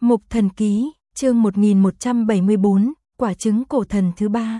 Mục Thần Ký, chương 1174, quả trứng cổ thần thứ 3.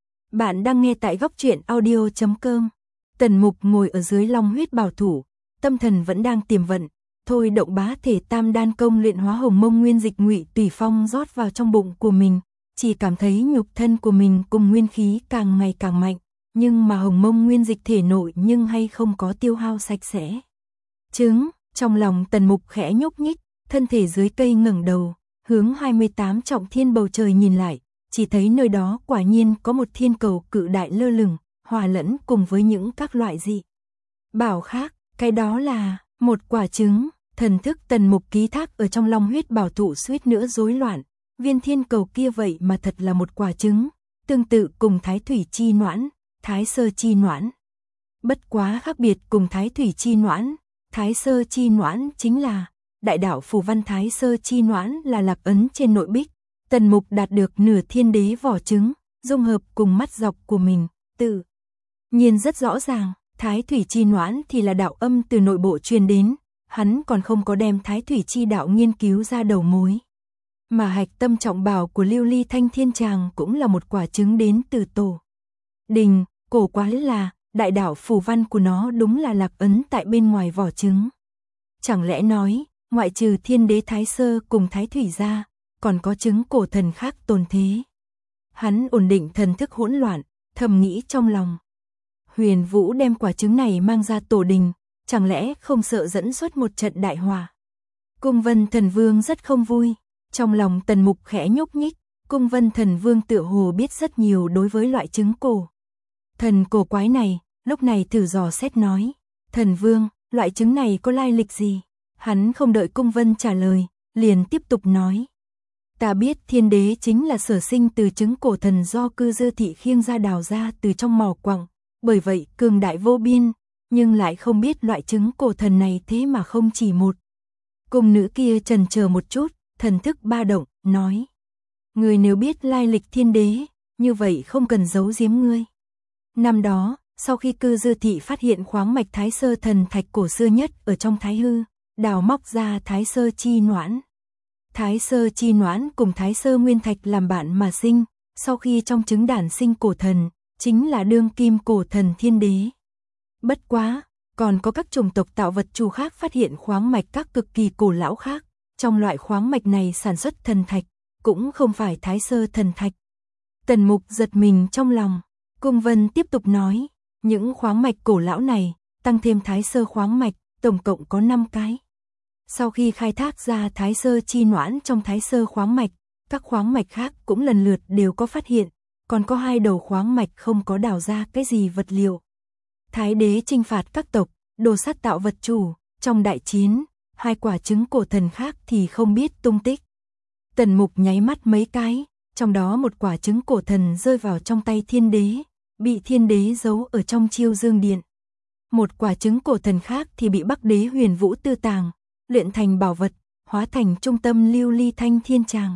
Bạn đang nghe tại góc truyện audio.com. Tần Mục ngồi ở dưới long huyết bảo thủ, tâm thần vẫn đang tiềm vận, thôi động bá thể tam đan công luyện hóa hồng mông nguyên dịch ngụy tùy phong rót vào trong bụng của mình, chỉ cảm thấy nhục thân của mình cùng nguyên khí càng ngày càng mạnh, nhưng mà hồng mông nguyên dịch thể nội nhưng hay không có tiêu hao sạch sẽ. Trứng, trong lòng Tần Mục khẽ nhúc nhích, thân thể dưới cây ngẩng đầu, hướng 28 trọng thiên bầu trời nhìn lại, chỉ thấy nơi đó quả nhiên có một thiên cầu cự đại lơ lửng, hòa lẫn cùng với những các loại dị bảo khác, cái đó là một quả trứng. Thần thức Tần Mục ký thác ở trong long huyết bảo thụ suýt nữa rối loạn, viên thiên cầu kia vậy mà thật là một quả trứng, tương tự cùng Thái Thủy Chi Noãn, Thái Sơ Chi Noãn. Bất quá khác biệt cùng Thái Thủy Chi Noãn, Thái Sơ Chi Noãn chính là đại đạo phù văn Thái Sơ Chi Noãn là lạc ấn trên nội bích, Tần Mục đạt được nửa thiên đế vỏ trứng, dung hợp cùng mắt dọc của mình, tự nhiên rất rõ ràng. Thái Thủy Chi Noãn thì là đạo âm từ nội bộ truyền đến, hắn còn không có đem Thái Thủy Chi đạo nghiên cứu ra đầu mối. Mà hạch tâm trọng bảo của Lưu Ly Thanh Thiên Tràng cũng là một quả trứng đến từ tổ đình, cổ quái là đại đạo phù văn của nó đúng là lạc ấn tại bên ngoài vỏ trứng. Chẳng lẽ nói, ngoại trừ thiên đế Thái Sơ cùng Thái Thủy ra, còn có trứng cổ thần khác tồn thế? Hắn ổn định thần thức hỗn loạn, thầm nghĩ trong lòng. Huyền Vũ đem quả trứng này mang ra tổ đình, chẳng lẽ không sợ dẫn xuất một trận đại hỏa? Cung Vân Thần Vương rất không vui, trong lòng Tần Mục khẽ nhúc nhích, Cung Vân Thần Vương tựa hồ biết rất nhiều đối với loại trứng cổ thần cổ quái này, lúc này thử dò xét nói, Thần Vương, loại trứng này có lai lịch gì? Hắn không đợi Cung Vân trả lời, liền tiếp tục nói. Ta biết thiên đế chính là sở sinh từ trứng cổ thần do cư dư thị khiêng ra đào ra từ trong mỏ quặng, bởi vậy cường đại vô biên, nhưng lại không biết loại trứng cổ thần này thế mà không chỉ một. Cung nữ kia chần chờ một chút, thần thức ba động, nói. Người nếu biết lai lịch thiên đế, như vậy không cần giấu giếm ngươi. Năm đó, sau khi cư dư thị phát hiện khoáng mạch Thái Sơ thần thạch cổ xưa nhất ở trong Thái Hư, đào móc ra Thái Sơ Chi Noãn. Thái Sơ Chi Noãn cùng Thái Sơ Nguyên Thạch làm bạn mà sinh, sau khi trong trứng đản sinh cổ thần, chính là đương kim cổ thần thiên đế. Bất quá, còn có các chủng tộc tạo vật chủ khác phát hiện khoáng mạch các cực kỳ cổ lão khác, trong loại khoáng mạch này sản xuất thần thạch, cũng không phải Thái Sơ thần thạch. Tần Mục giật mình trong lòng, Cung Vân tiếp tục nói, những khoáng mạch cổ lão này, tăng thêm Thái Sơ khoáng mạch, tổng cộng có 5 cái. Sau khi khai thác ra Thái Sơ Chi Noãn trong Thái Sơ khoáng mạch, các khoáng mạch khác cũng lần lượt đều có phát hiện, còn có 2 đầu khoáng mạch không có đào ra cái gì vật liệu. Thái đế trinh phạt các tộc, đồ sát tạo vật chủ, trong đại chiến, 2 quả trứng cổ thần khác thì không biết tung tích. Tần Mục nháy mắt mấy cái, trong đó một quả trứng cổ thần rơi vào trong tay thiên đế, bị thiên đế giấu ở trong Chiêu Dương Điện. Một quả trứng cổ thần khác thì bị Bắc đế Huyền Vũ tư tàng, luyện thành bảo vật, hóa thành trung tâm Lưu Ly Thanh Thiên Tràng.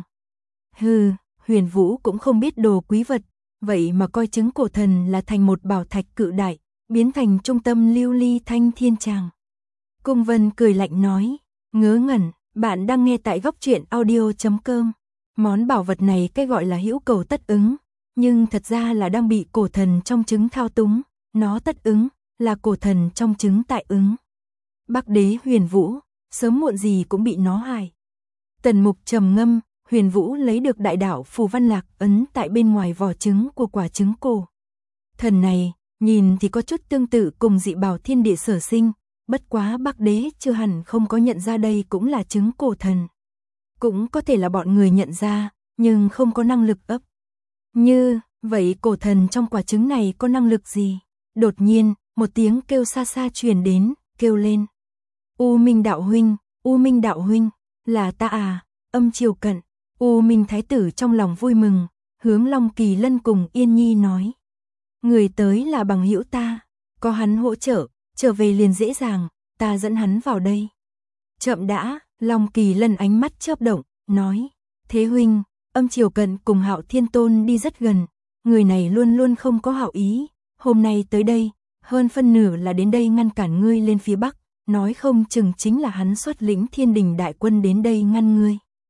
Hừ, Huyền Vũ cũng không biết đồ quý vật, vậy mà coi trứng cổ thần là thành một bảo thạch cự đại, biến thành trung tâm Lưu Ly Thanh Thiên Tràng. Cung Vân cười lạnh nói, ngớ ngẩn, bạn đang nghe tại góc truyện audio.com. Món bảo vật này cái gọi là hữu cầu tất ứng, nhưng thật ra là đang bị cổ thần trong trứng thao túng, nó tất ứng, là cổ thần trong trứng tại ứng. Bắc đế Huyền Vũ, sớm muộn gì cũng bị nó hại. Tần Mục trầm ngâm, Huyền Vũ lấy được đại đạo phù văn lạc ấn tại bên ngoài vỏ trứng của quả trứng cổ thần này, nhìn thì có chút tương tự cùng dị bảo thiên địa sở sinh, bất quá Bắc đế chưa hẳn không có nhận ra đây cũng là trứng cổ thần. Cũng có thể là bọn người nhận ra, nhưng không có năng lực ấp. Như, vậy cổ thần trong quả trứng này có năng lực gì? Đột nhiên, một tiếng kêu xa xa truyền đến, kêu lên. U Minh đạo huynh, U Minh đạo huynh, là ta à, âm chiều cận. U Minh thái tử trong lòng vui mừng, hướng Long Kỳ Lân cùng Yên Nhi nói. Người tới là bằng hữu ta, có hắn hỗ trợ, trở về liền dễ dàng, ta dẫn hắn vào đây. Chậm đã, Long Kỳ Lân ánh mắt chớp động, nói. Thế huynh, âm chiều cận cùng Hạo Thiên Tôn đi rất gần, người này luôn luôn không có hảo ý, hôm nay tới đây, hơn phân nửa là đến đây ngăn cản ngươi lên phía Bắc, nói không chừng chính là hắn xuất lĩnh Thiên Đình đại quân đến đây ngăn ngươi.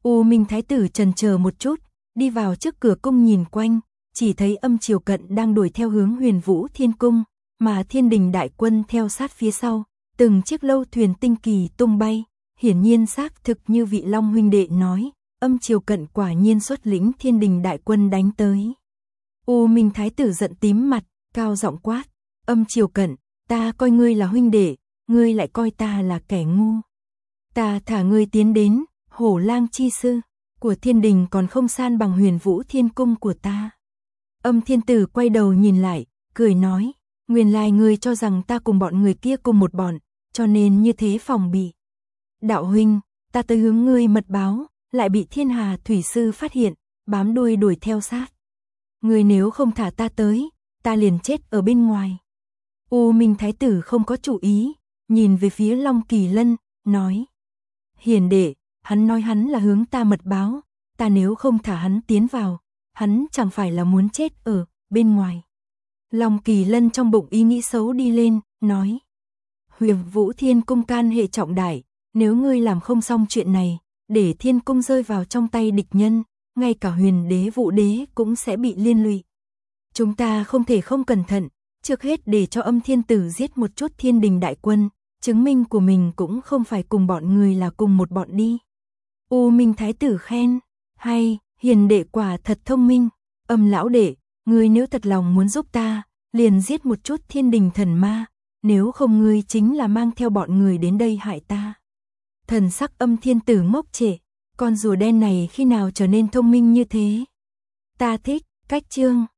U Minh Thái tử chần chờ một chút, đi vào trước cửa cung nhìn quanh, chỉ thấy Âm Triều Cận đang đuổi theo hướng Huyền Vũ Thiên Cung, mà Thiên Đình đại quân theo sát phía sau, từng chiếc lâu thuyền tinh kỳ tung bay, hiển nhiên xác thực như vị Long huynh đệ nói, Âm Triều Cận quả nhiên xuất lĩnh Thiên Đình đại quân đánh tới. U Minh Thái tử giận tím mặt, cao giọng quát, Âm Triều Cận, ta coi ngươi là huynh đệ, ngươi lại coi ta là kẻ ngu. Ta thả ngươi tiến đến, Hổ Lang chi sư của Thiên Đình còn không san bằng Huyền Vũ Thiên Cung của ta. Âm Thiên Tử quay đầu nhìn lại, cười nói, nguyên lai ngươi cho rằng ta cùng bọn người kia cùng một bọn, cho nên như thế phòng bị. Đạo huynh, ta tới hướng ngươi mật báo, lại bị Thiên Hà Thủy Sư phát hiện, bám đuôi đuổi theo sát. Ngươi nếu không thả ta tới, ta liền chết ở bên ngoài. U Minh Thái tử không có chủ ý, nhìn về phía Long Kỳ Lân, nói, hiền đệ, hắn nói hắn là hướng ta mật báo, ta nếu không thả hắn tiến vào, hắn chẳng phải là muốn chết ở bên ngoài. Long Kỳ Lân trong bụng ý nghĩ xấu đi lên, nói, Huyền Vũ Thiên Cung can hệ trọng đại, nếu ngươi làm không xong chuyện này, để Thiên Cung rơi vào trong tay địch nhân, ngay cả Huyền Đế Vũ Đế cũng sẽ bị liên lụy. Chúng ta không thể không cẩn thận, trước hết để cho Âm Thiên Tử giết một chút Thiên Đình đại quân, chứng minh của mình cũng không phải cùng bọn người là cùng một bọn đi. U Minh Thái tử khen, hay, hiền đệ quả thật thông minh, Âm lão đệ, ngươi nếu thật lòng muốn giúp ta, liền giết một chút Thiên Đình thần ma, nếu không ngươi chính là mang theo bọn người đến đây hại ta. Thần sắc Âm Thiên Tử ngốc trệ, con rùa đen này khi nào trở nên thông minh như thế? Ta thích, cách chương.